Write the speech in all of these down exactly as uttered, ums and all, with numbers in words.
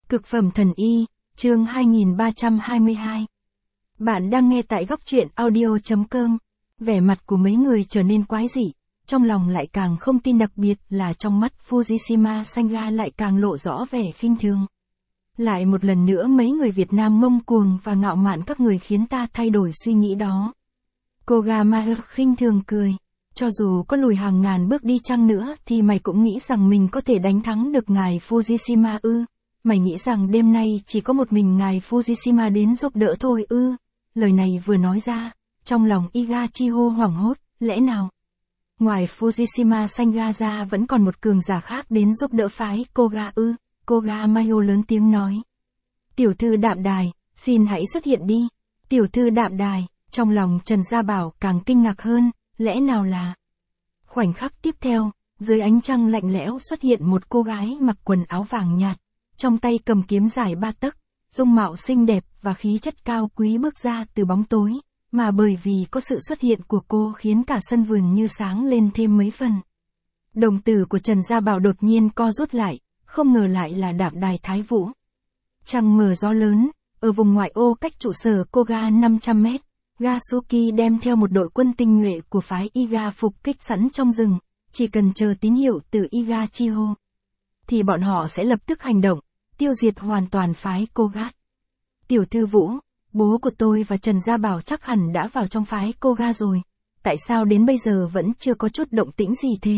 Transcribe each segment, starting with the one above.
Cực phẩm thần y, chương hai nghìn ba trăm hai mươi hai. Bạn đang nghe tại góc truyện audio.com. Vẻ mặt của mấy người trở nên quái dị, trong lòng lại càng không tin, đặc biệt là trong mắt Fujishima Sanga lại càng lộ rõ vẻ khinh thường. Lại một lần nữa mấy người Việt Nam ngông cuồng và ngạo mạn các người khiến ta thay đổi suy nghĩ đó. Koga Maher khinh thường cười. Cho dù có lùi hàng ngàn bước đi chăng nữa thì mày cũng nghĩ rằng mình có thể đánh thắng được ngài Fujishima ư? Mày nghĩ rằng đêm nay chỉ có một mình ngài Fujishima đến giúp đỡ thôi ư? Lời này vừa nói ra, trong lòng Igachiho hoảng hốt, lẽ nào? Ngoài Fujishima Sanga ra vẫn còn một cường giả khác đến giúp đỡ phái Koga ư? Koga Mayo lớn tiếng nói. Tiểu thư Đạm Đài, xin hãy xuất hiện đi. Tiểu thư Đạm Đài, trong lòng Trần Gia Bảo càng kinh ngạc hơn, lẽ nào là... Khoảnh khắc tiếp theo, dưới ánh trăng lạnh lẽo xuất hiện một cô gái mặc quần áo vàng nhạt, trong tay cầm kiếm dài ba tấc, dung mạo xinh đẹp và khí chất cao quý bước ra từ bóng tối, mà bởi vì có sự xuất hiện của cô khiến cả sân vườn như sáng lên thêm mấy phần. Đồng tử của Trần Gia Bảo đột nhiên co rút lại, không ngờ lại là Đạm Đài Thái Vũ. Trăng mờ gió lớn, ở vùng ngoại ô cách trụ sở Koga năm trăm mét, Gasuki đem theo một đội quân tinh nhuệ của phái Iga phục kích sẵn trong rừng, chỉ cần chờ tín hiệu từ Igachiho, thì bọn họ sẽ lập tức hành động, tiêu diệt hoàn toàn phái Koga. Tiểu thư Vũ, bố của tôi và Trần Gia Bảo chắc hẳn đã vào trong phái Koga rồi, tại sao đến bây giờ vẫn chưa có chút động tĩnh gì thế?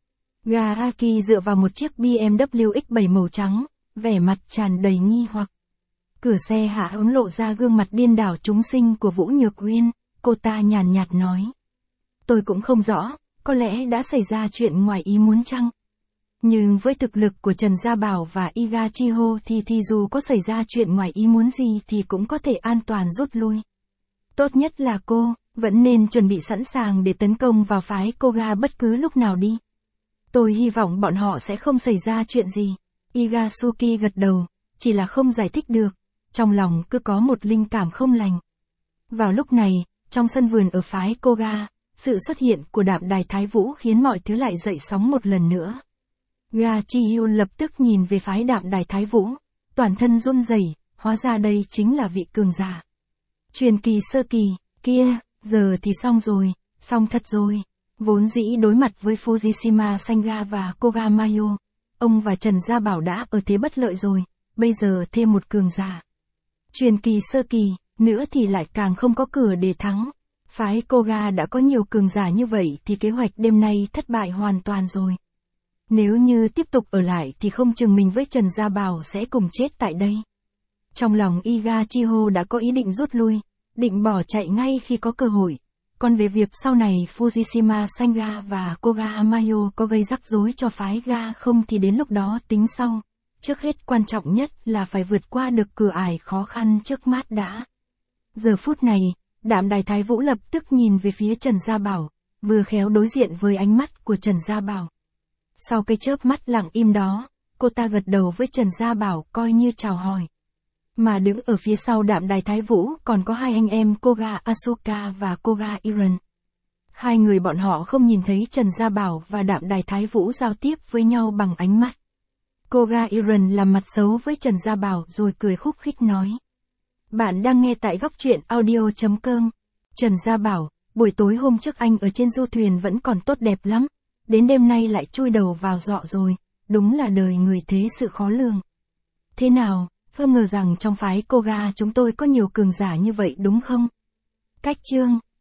Garaki dựa vào một chiếc bê em vê ích bảy màu trắng, vẻ mặt tràn đầy nghi hoặc. Cửa xe hạ ấn lộ ra gương mặt điên đảo chúng sinh của Vũ Nhược Uyên, cô ta nhàn nhạt nói. Tôi cũng không rõ, có lẽ đã xảy ra chuyện ngoài ý muốn chăng? Nhưng với thực lực của Trần Gia Bảo và Igachiho thì thì dù có xảy ra chuyện ngoài ý muốn gì thì cũng có thể an toàn rút lui. Tốt nhất là cô, vẫn nên chuẩn bị sẵn sàng để tấn công vào phái Koga bất cứ lúc nào đi. Tôi hy vọng bọn họ sẽ không xảy ra chuyện gì. Igasuki gật đầu, chỉ là không giải thích được. Trong lòng cứ có một linh cảm không lành. Vào lúc này, trong sân vườn ở phái Koga, sự xuất hiện của Đạm Đài Thái Vũ khiến mọi thứ lại dậy sóng một lần nữa. Ga Chi-hyu lập tức nhìn về phái Đạm Đài Thái Vũ, toàn thân run rẩy, hóa ra đây chính là vị cường giả. Truyền kỳ sơ kỳ, kia, giờ thì xong rồi, xong thật rồi. Vốn dĩ đối mặt với Fujishima Sanga và Koga Mayo, ông và Trần Gia Bảo đã ở thế bất lợi rồi, bây giờ thêm một cường giả. Truyền kỳ sơ kỳ, nữa thì lại càng không có cửa để thắng. Phái Koga đã có nhiều cường giả như vậy thì kế hoạch đêm nay thất bại hoàn toàn rồi. Nếu như tiếp tục ở lại thì không chừng mình với Trần Gia Bảo sẽ cùng chết tại đây. Trong lòng Igachiho đã có ý định rút lui, định bỏ chạy ngay khi có cơ hội. Còn về việc sau này Fujishima Sanga và Koga Mayo có gây rắc rối cho phái Ga không thì đến lúc đó tính sau. Trước hết quan trọng nhất là phải vượt qua được cửa ải khó khăn trước mắt đã. Giờ phút này, Đạm Đài Thái Vũ lập tức nhìn về phía Trần Gia Bảo, vừa khéo đối diện với ánh mắt của Trần Gia Bảo. Sau cái chớp mắt lặng im đó, cô ta gật đầu với Trần Gia Bảo coi như chào hỏi. Mà đứng ở phía sau Đạm Đài Thái Vũ còn có hai anh em Koga Asuka và Koga Iron. Hai người bọn họ không nhìn thấy Trần Gia Bảo và Đạm Đài Thái Vũ giao tiếp với nhau bằng ánh mắt. Koga Iron làm mặt xấu với Trần Gia Bảo rồi cười khúc khích nói. Bạn đang nghe tại góc truyện audio.com. Trần Gia Bảo, buổi tối hôm trước anh ở trên du thuyền vẫn còn tốt đẹp lắm. Đến đêm nay lại chui đầu vào dọ rồi. Đúng là đời người thế sự khó lường. Thế nào, không ngờ rằng trong phái Koga chúng tôi có nhiều cường giả như vậy đúng không? Cách chương.